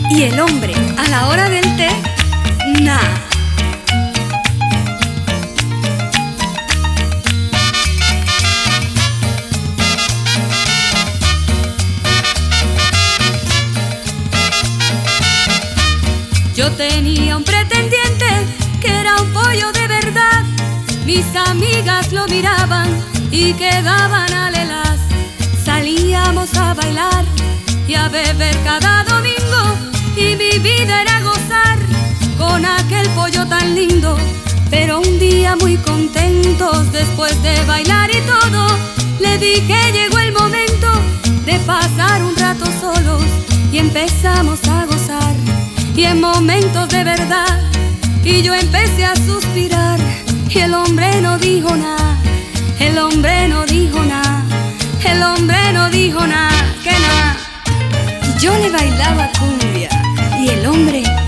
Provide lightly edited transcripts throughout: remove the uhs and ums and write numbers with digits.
Y el hombre, a la hora del té, nada. Yo tenía un pretendiente que era un pollo de verdad. Mis amigas lo miraban y quedaban alelas. Salíamos a bailar y a beber cada domingo, y mi vida era gozar con aquel pollo tan lindo. Pero un día muy contentos, después de bailar y todo, le dije llegó el momento de pasar un rato solos, y empezamos a gozar, y en momentos de verdad, y yo empecé a suspirar, y el hombre no dijo nada, el hombre no dijo nada, el hombre no dijo nada, que nada. Yo le bailaba cumbia y el hombre, nada.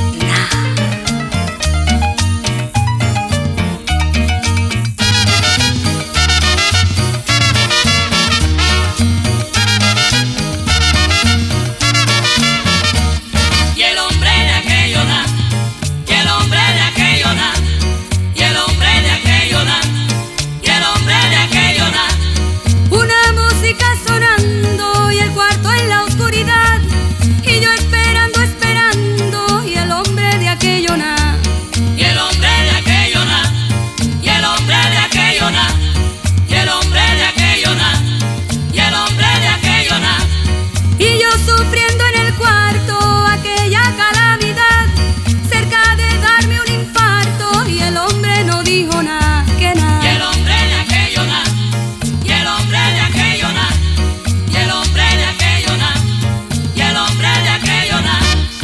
Sonando y el cuarto en la oscuridad, y yo esperando, esperando, y el hombre de aquello nada, y el hombre de aquello nada, y el hombre de aquello nada, y el hombre de aquello nada, y el hombre de aquello nada. Y yo sufriendo en el cuarto aquella calamidad, cerca de darme un infarto, y el hombre no dijo nada, que nada. Y el hombre de aquello nada, y el hombre de aquello nada, y el hombre de aquello nada, y el hombre de aquello nada.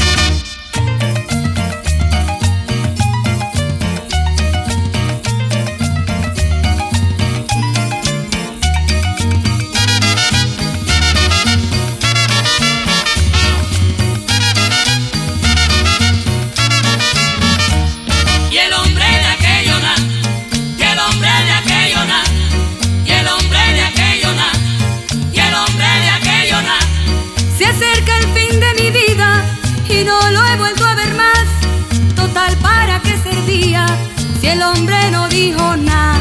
Y el hombre de aquello nada, y el hombre de aquello nada, y el hombre de aquello nada, y el hombre de aquello nada. Se acerca el fin de mi vida y no lo he vuelto a ver más. Total, ¿para qué servía si el hombre no dijo nada?